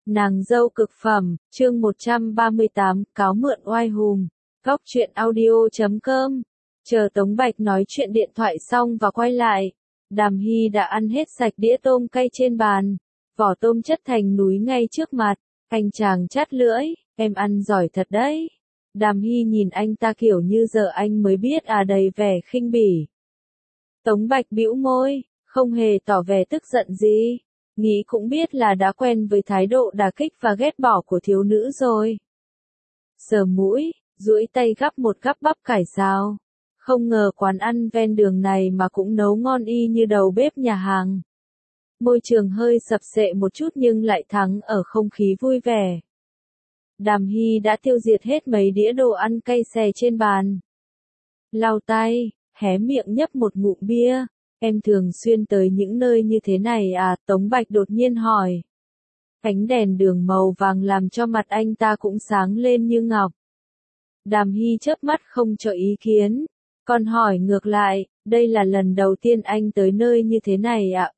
Nàng dâu cực phẩm, chương 138, cáo mượn oai hùm. Góc truyện audio.com. Chờ Tống Bạch nói chuyện điện thoại xong và quay lại. Đàm Hy đã ăn hết sạch đĩa tôm cay trên bàn. Vỏ tôm chất thành núi ngay trước mặt. Anh chàng chát lưỡi, em ăn giỏi thật đấy. Đàm Hy nhìn anh ta kiểu như giờ anh mới biết đầy vẻ khinh bỉ. Tống Bạch bĩu môi, không hề tỏ vẻ tức giận gì. Nghĩ cũng biết là đã quen với thái độ đả kích và ghét bỏ của thiếu nữ rồi. Sờ mũi, duỗi tay gắp một gắp bắp cải xào. Không ngờ quán ăn ven đường này mà cũng nấu ngon y như đầu bếp nhà hàng. Môi trường hơi sập sệ một chút nhưng lại thắng ở không khí vui vẻ. Đàm Hy đã tiêu diệt hết mấy đĩa đồ ăn cay xè trên bàn. Lau tay, hé miệng nhấp một ngụm bia. Em thường xuyên tới những nơi như thế này à? Tống Bạch đột nhiên hỏi. Ánh đèn đường màu vàng làm cho mặt anh ta cũng sáng lên như ngọc. Đàm Hy chớp mắt không cho ý kiến. Còn hỏi ngược lại, đây là lần đầu tiên anh tới nơi như thế này à?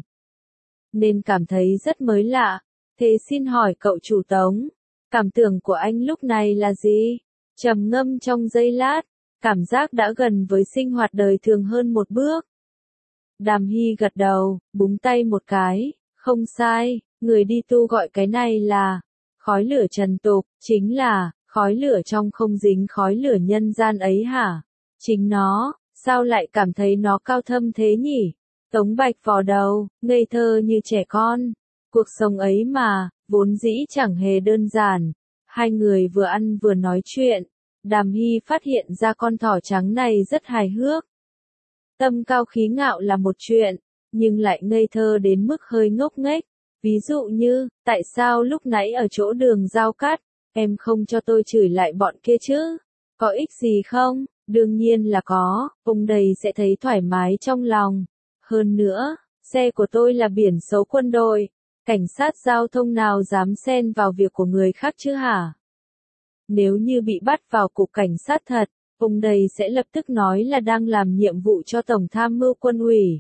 Nên cảm thấy rất mới lạ. Thế xin hỏi cậu chủ Tống, cảm tưởng của anh lúc này là gì? Trầm ngâm trong giây lát, cảm giác đã gần với sinh hoạt đời thường hơn một bước. Đàm Hy gật đầu, búng tay một cái, không sai, người đi tu gọi cái này là khói lửa trần tục, chính là khói lửa trong không dính khói lửa nhân gian ấy hả? Chính nó, sao lại cảm thấy nó cao thâm thế nhỉ? Tống Bạch vò đầu, ngây thơ như trẻ con. Cuộc sống ấy mà, vốn dĩ chẳng hề đơn giản. Hai người vừa ăn vừa nói chuyện. Đàm Hy phát hiện ra con thỏ trắng này rất hài hước. Tâm cao khí ngạo là một chuyện, nhưng lại ngây thơ đến mức hơi ngốc nghếch. Ví dụ như, tại sao lúc nãy ở chỗ đường giao cát, em không cho tôi chửi lại bọn kia chứ? Có ích gì không? Đương nhiên là có, ông đây sẽ thấy thoải mái trong lòng. Hơn nữa, xe của tôi là biển số quân đội, cảnh sát giao thông nào dám xen vào việc của người khác chứ hả? Nếu như bị bắt vào cục cảnh sát thật, ông đây sẽ lập tức nói là đang làm nhiệm vụ cho Tổng Tham mưu Quân ủy.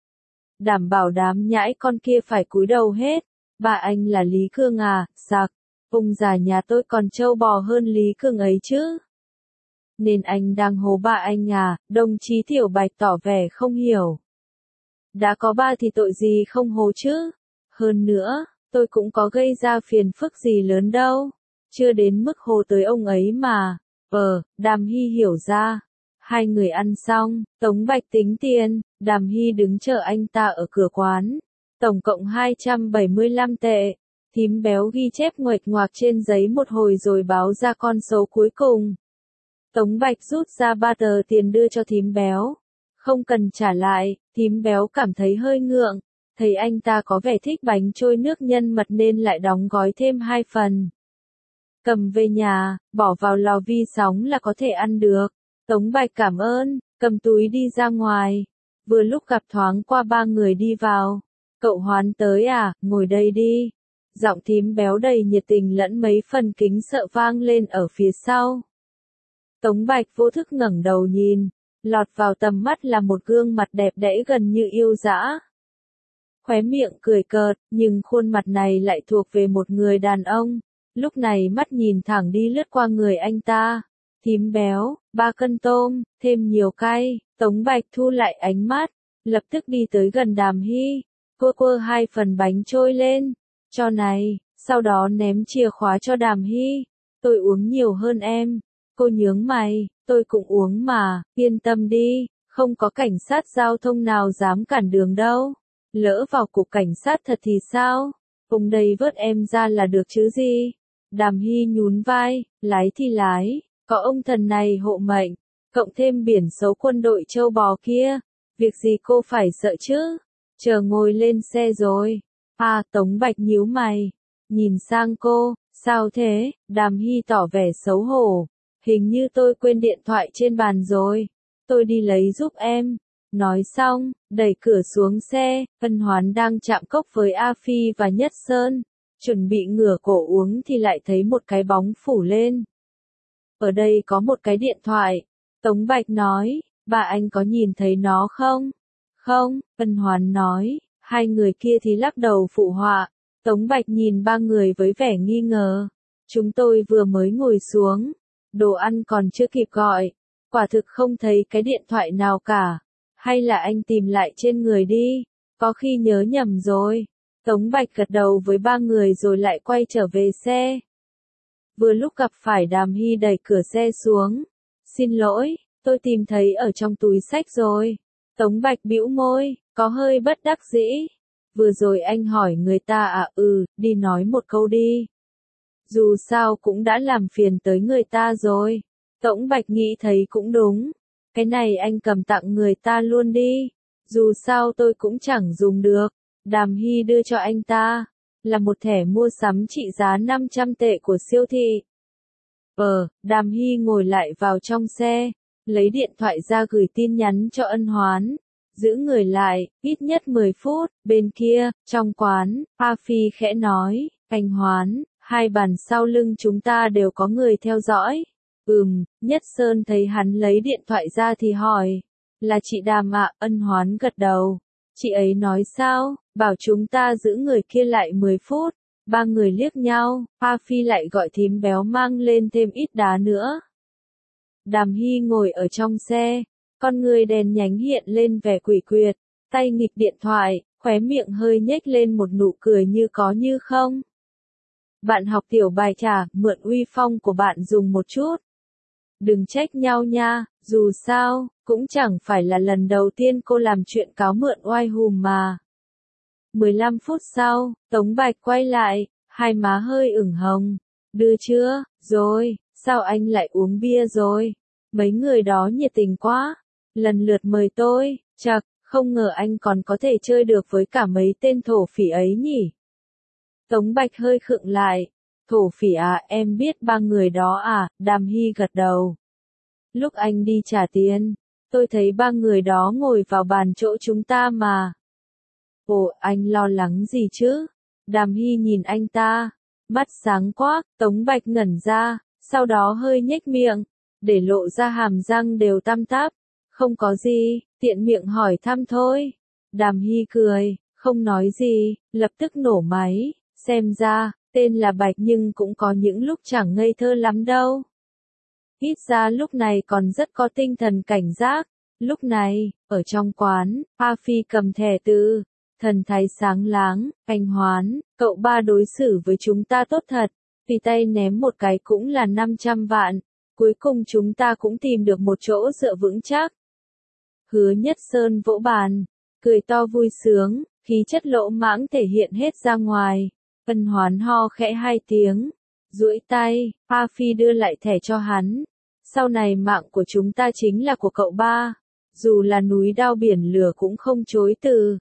Đảm bảo đám nhãi con kia phải cúi đầu hết. Bà anh là Lý Cương à? Sặc, ông già nhà tôi còn trâu bò hơn Lý Cương ấy chứ. Nên anh đang hố bà anh à? Đồng chí Tiểu Bạch tỏ vẻ không hiểu. Đã có ba thì tội gì không hố chứ? Hơn nữa, tôi cũng có gây ra phiền phức gì lớn đâu. Chưa đến mức hố tới ông ấy mà. Đàm Hy hiểu ra. Hai người ăn xong, Tống Bạch tính tiền, Đàm Hy đứng chờ anh ta ở cửa quán. Tổng cộng 275 tệ. Thím béo ghi chép nguệch ngoạc trên giấy một hồi rồi báo ra con số cuối cùng. Tống Bạch rút ra 3 tờ tiền đưa cho thím béo. Không cần trả lại, thím béo cảm thấy hơi ngượng. Thấy anh ta có vẻ thích bánh trôi nước nhân mật nên lại đóng gói thêm 2 phần. Cầm về nhà, bỏ vào lò vi sóng là có thể ăn được. Tống Bạch cảm ơn, cầm túi đi ra ngoài. Vừa lúc gặp thoáng qua 3 người đi vào. Cậu Hoán tới à, ngồi đây đi. Giọng thím béo đầy nhiệt tình lẫn mấy phần kính sợ vang lên ở phía sau. Tống Bạch vô thức ngẩng đầu nhìn. Lọt vào tầm mắt là một gương mặt đẹp đẽ gần như yêu dã. Khóe miệng cười cợt, nhưng khuôn mặt này lại thuộc về một người đàn ông. Lúc này mắt nhìn thẳng đi lướt qua người anh ta. Thím béo, 3 cân tôm, thêm nhiều cay. Tống Bạch thu lại ánh mắt, lập tức đi tới gần Đàm Hy. Quơ 2 phần bánh trôi lên. Cho này, sau đó ném chìa khóa cho Đàm Hy. Tôi uống nhiều hơn em. Cô nhướng mày, tôi cũng uống mà, yên tâm đi, không có cảnh sát giao thông nào dám cản đường đâu. Lỡ vào cục cảnh sát thật thì sao? Ông đây vớt em ra là được chứ gì? Đàm Hy nhún vai, lái thì lái, có ông thần này hộ mệnh, cộng thêm biển số quân đội châu bò kia, việc gì cô phải sợ chứ? Chờ ngồi lên xe rồi. Tống Bạch nhíu mày, nhìn sang cô, sao thế? Đàm Hy tỏ vẻ xấu hổ. Hình như tôi quên điện thoại trên bàn rồi. Tôi đi lấy giúp em. Nói xong, đẩy cửa xuống xe, Ân Hoán đang chạm cốc với A Phi và Nhất Sơn. Chuẩn bị ngửa cổ uống thì lại thấy một cái bóng phủ lên. Ở đây có một cái điện thoại. Tống Bạch nói, bà anh có nhìn thấy nó không? Không, Ân Hoán nói, hai người kia thì lắc đầu phụ họa. Tống Bạch nhìn ba người với vẻ nghi ngờ. Chúng tôi vừa mới ngồi xuống. Đồ ăn còn chưa kịp gọi. Quả thực không thấy cái điện thoại nào cả. Hay là anh tìm lại trên người đi. Có khi nhớ nhầm rồi. Tống Bạch gật đầu với ba người rồi lại quay trở về xe. Vừa lúc gặp phải Đàm Hy đẩy cửa xe xuống. Xin lỗi, tôi tìm thấy ở trong túi xách rồi. Tống Bạch bĩu môi, có hơi bất đắc dĩ. Vừa rồi anh hỏi người ta à? Đi nói một câu đi. Dù sao cũng đã làm phiền tới người ta rồi. Tống Bạch nghĩ thấy cũng đúng. Cái này anh cầm tặng người ta luôn đi. Dù sao tôi cũng chẳng dùng được. Đàm Hy đưa cho anh ta. Là một thẻ mua sắm trị giá 500 tệ của siêu thị. Đàm Hy ngồi lại vào trong xe. Lấy điện thoại ra gửi tin nhắn cho Ân Hoán. Giữ người lại, ít nhất 10 phút. Bên kia, trong quán, A Phi khẽ nói. Anh Hoán, hai bàn sau lưng chúng ta đều có người theo dõi. Nhất Sơn thấy hắn lấy điện thoại ra thì hỏi. Là chị Đàm ạ? Ân Hoán gật đầu. Chị ấy nói sao? Bảo chúng ta giữ người kia lại 10 phút. Ba người liếc nhau, A Phi lại gọi thím béo mang lên thêm ít đá nữa. Đàm Hy ngồi ở trong xe, con người đèn nhánh hiện lên vẻ quỷ quyệt, tay nghịch điện thoại, khóe miệng hơi nhếch lên một nụ cười như có như không. Bạn học Tiểu Bạch à, mượn uy phong của bạn dùng một chút. Đừng trách nhau nha, dù sao, cũng chẳng phải là lần đầu tiên cô làm chuyện cáo mượn oai hùm mà. 15 phút sau, Tống Bạch quay lại, hai má hơi ửng hồng. Đưa chưa? Rồi, sao anh lại uống bia rồi? Mấy người đó nhiệt tình quá. Lần lượt mời tôi, chậc, không ngờ anh còn có thể chơi được với cả mấy tên thổ phỉ ấy nhỉ? Tống Bạch hơi khựng lại. Thổ phỉ à, em biết ba người đó à? Đàm Hy gật đầu. Lúc anh đi trả tiền, tôi thấy ba người đó ngồi vào bàn chỗ chúng ta mà. Ồ, anh lo lắng gì chứ? Đàm Hy nhìn anh ta, mắt sáng quắc. Tống Bạch ngẩn ra, sau đó hơi nhếch miệng, để lộ ra hàm răng đều tăm tắp. Không có gì, tiện miệng hỏi thăm thôi. Đàm Hy cười, không nói gì, lập tức nổ máy. Xem ra, tên là Bạch nhưng cũng có những lúc chẳng ngây thơ lắm đâu. Ít ra lúc này còn rất có tinh thần cảnh giác. Lúc này, ở trong quán, A Phi cầm thẻ từ. Thần thái sáng láng, anh Hoán, cậu ba đối xử với chúng ta tốt thật, tùy tay ném một cái cũng là 500 vạn, cuối cùng chúng ta cũng tìm được một chỗ dựa vững chắc. Hứa Nhất Sơn vỗ bàn, cười to vui sướng, khí chất lỗ mãng thể hiện hết ra ngoài. Ân Hoán ho khẽ hai tiếng, duỗi tay, A Phi đưa lại thẻ cho hắn. Sau này mạng của chúng ta chính là của cậu ba, dù là núi đao biển lửa cũng không chối từ.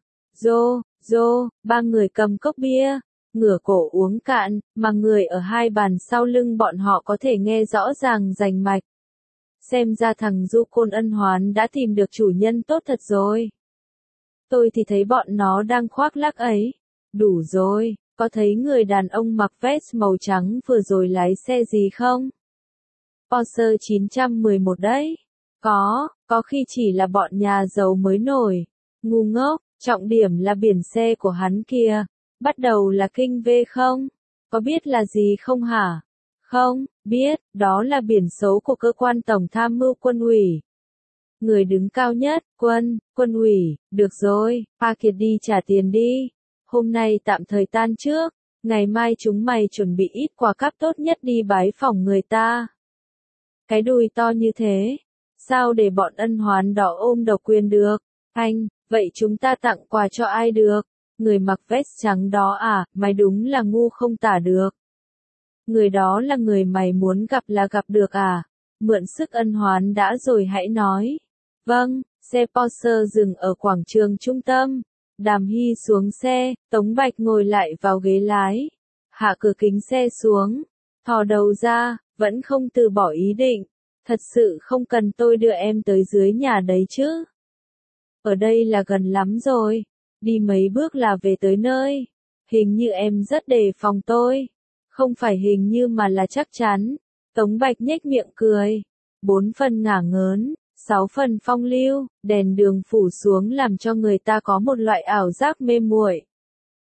Ba người cầm cốc bia, ngửa cổ uống cạn, mà người ở hai bàn sau lưng bọn họ có thể nghe rõ ràng rành mạch. Xem ra thằng Du Côn Ân Hoán đã tìm được chủ nhân tốt thật rồi. Tôi thì thấy bọn nó đang khoác lác ấy. Đủ rồi, có thấy người đàn ông mặc vest màu trắng vừa rồi lái xe gì không? Porsche 911 đấy. Có khi chỉ là bọn nhà giàu mới nổi. Ngu ngốc. Trọng điểm là biển xe của hắn kia. Bắt đầu là kinh V không? Có biết là gì không hả? Không, biết, đó là biển số của cơ quan tổng tham mưu quân ủy. Người đứng cao nhất, quân ủy, được rồi, A Kiệt đi trả tiền đi. Hôm nay tạm thời tan trước, ngày mai chúng mày chuẩn bị ít quà cáp tốt nhất đi bái phỏng người ta. Cái đùi to như thế, sao để bọn Ân Hoán đó ôm độc quyền được? Anh, vậy chúng ta tặng quà cho ai được? Người mặc vest trắng đó à, mày đúng là ngu không tả được. Người đó là người mày muốn gặp là gặp được à? Mượn sức Ân Hoán đã rồi hãy nói. Vâng, xe Porsche dừng ở quảng trường trung tâm. Đàm Hy xuống xe, Tống Bạch ngồi lại vào ghế lái. Hạ cửa kính xe xuống, thò đầu ra, vẫn không từ bỏ ý định. Thật sự không cần tôi đưa em tới dưới nhà đấy chứ. Ở đây là gần lắm rồi, đi mấy bước là về tới nơi. Hình như em rất đề phòng tôi. Không phải hình như mà là chắc chắn. Tống Bạch nhếch miệng cười. 4 phần ngả ngớn, 6 phần phong lưu, đèn đường phủ xuống làm cho người ta có một loại ảo giác mê muội.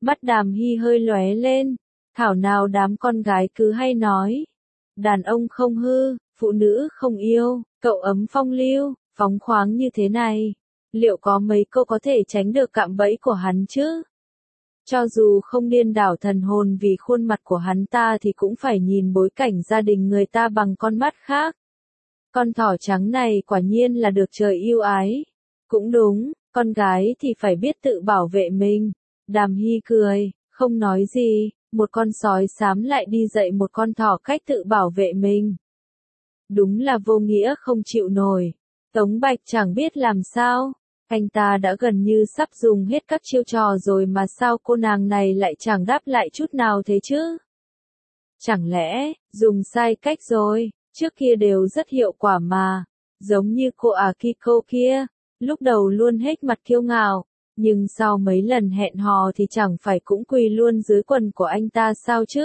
Mắt Đàm Hy hơi lóe lên, thảo nào đám con gái cứ hay nói. Đàn ông không hư, phụ nữ không yêu, cậu ấm phong lưu, phóng khoáng như thế này. Liệu có mấy câu có thể tránh được cạm bẫy của hắn chứ? Cho dù không điên đảo thần hồn vì khuôn mặt của hắn ta thì cũng phải nhìn bối cảnh gia đình người ta bằng con mắt khác. Con thỏ trắng này quả nhiên là được trời yêu ái. Cũng đúng, con gái thì phải biết tự bảo vệ mình. Đàm Hy cười, không nói gì, một con sói xám lại đi dạy một con thỏ cách tự bảo vệ mình. Đúng là vô nghĩa không chịu nổi. Tống Bạch chẳng biết làm sao. Anh ta đã gần như sắp dùng hết các chiêu trò rồi mà sao cô nàng này lại chẳng đáp lại chút nào thế chứ? Chẳng lẽ, dùng sai cách rồi, trước kia đều rất hiệu quả mà. Giống như cô Akiko kia, lúc đầu luôn hết mặt kiêu ngạo, nhưng sau mấy lần hẹn hò thì chẳng phải cũng quỳ luôn dưới quần của anh ta sao chứ?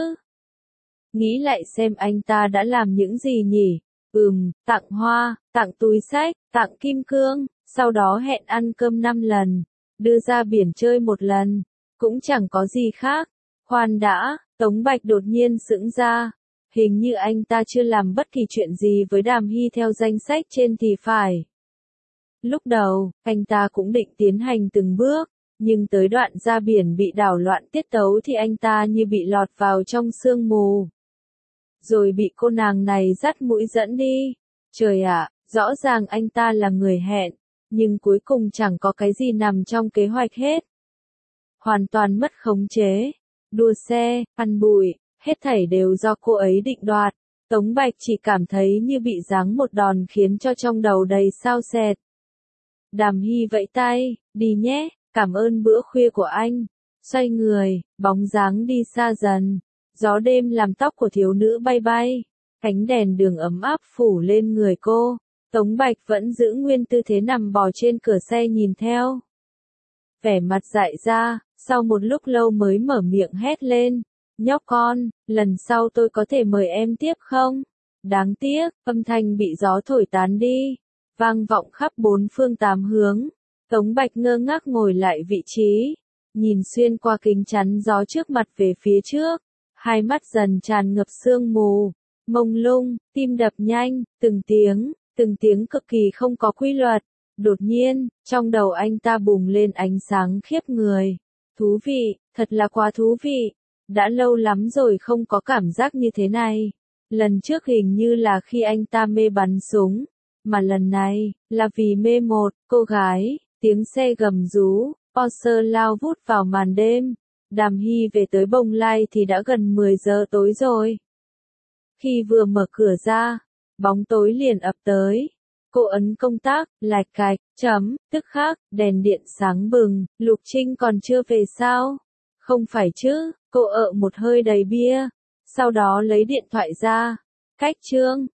Nghĩ lại xem anh ta đã làm những gì nhỉ? Tặng hoa, tặng túi xách, tặng kim cương, sau đó hẹn ăn cơm 5 lần, đưa ra biển chơi 1 lần, cũng chẳng có gì khác. Khoan đã, Tống Bạch đột nhiên sững ra, hình như anh ta chưa làm bất kỳ chuyện gì với Đàm Hy theo danh sách trên thì phải. Lúc đầu, anh ta cũng định tiến hành từng bước, nhưng tới đoạn ra biển bị đảo loạn tiết tấu thì anh ta như bị lọt vào trong sương mù. Rồi bị cô nàng này dắt mũi dẫn đi. Trời ạ, rõ ràng anh ta là người hẹn, nhưng cuối cùng chẳng có cái gì nằm trong kế hoạch hết. Hoàn toàn mất khống chế, đua xe, ăn bụi, hết thảy đều do cô ấy định đoạt. Tống Bạch chỉ cảm thấy như bị giáng một đòn khiến cho trong đầu đầy xao xẹt. Đàm Hy vẫy tay, đi nhé, cảm ơn bữa khuya của anh. Xoay người, bóng dáng đi xa dần. Gió đêm làm tóc của thiếu nữ bay bay. Ánh đèn đường ấm áp phủ lên người cô. Tống Bạch vẫn giữ nguyên tư thế nằm bò trên cửa xe nhìn theo. Vẻ mặt dại ra, sau một lúc lâu mới mở miệng hét lên. Nhóc con, lần sau tôi có thể mời em tiếp không? Đáng tiếc, âm thanh bị gió thổi tán đi. Vang vọng khắp 4 phương 8 hướng. Tống Bạch ngơ ngác ngồi lại vị trí. Nhìn xuyên qua kính chắn gió trước mặt về phía trước. Hai mắt dần tràn ngập sương mù. Mông lung, tim đập nhanh, từng tiếng cực kỳ không có quy luật. Đột nhiên, trong đầu anh ta bùng lên ánh sáng khiếp người. Thú vị, thật là quá thú vị. Đã lâu lắm rồi không có cảm giác như thế này. Lần trước hình như là khi anh ta mê bắn súng. Mà lần này, là vì mê một cô gái. Tiếng xe gầm rú, Porsche lao vút vào màn đêm. Đàm Hy về tới Bồng Lai thì đã gần 10 giờ tối rồi. Khi vừa mở cửa ra, bóng tối liền ập tới. Cô ấn công tắc, lạch cạch, tức khắc, đèn điện sáng bừng, Lục Trinh còn chưa về sao? Không phải chứ, cô ợ một hơi đầy bia, sau đó lấy điện thoại ra. Cách chương,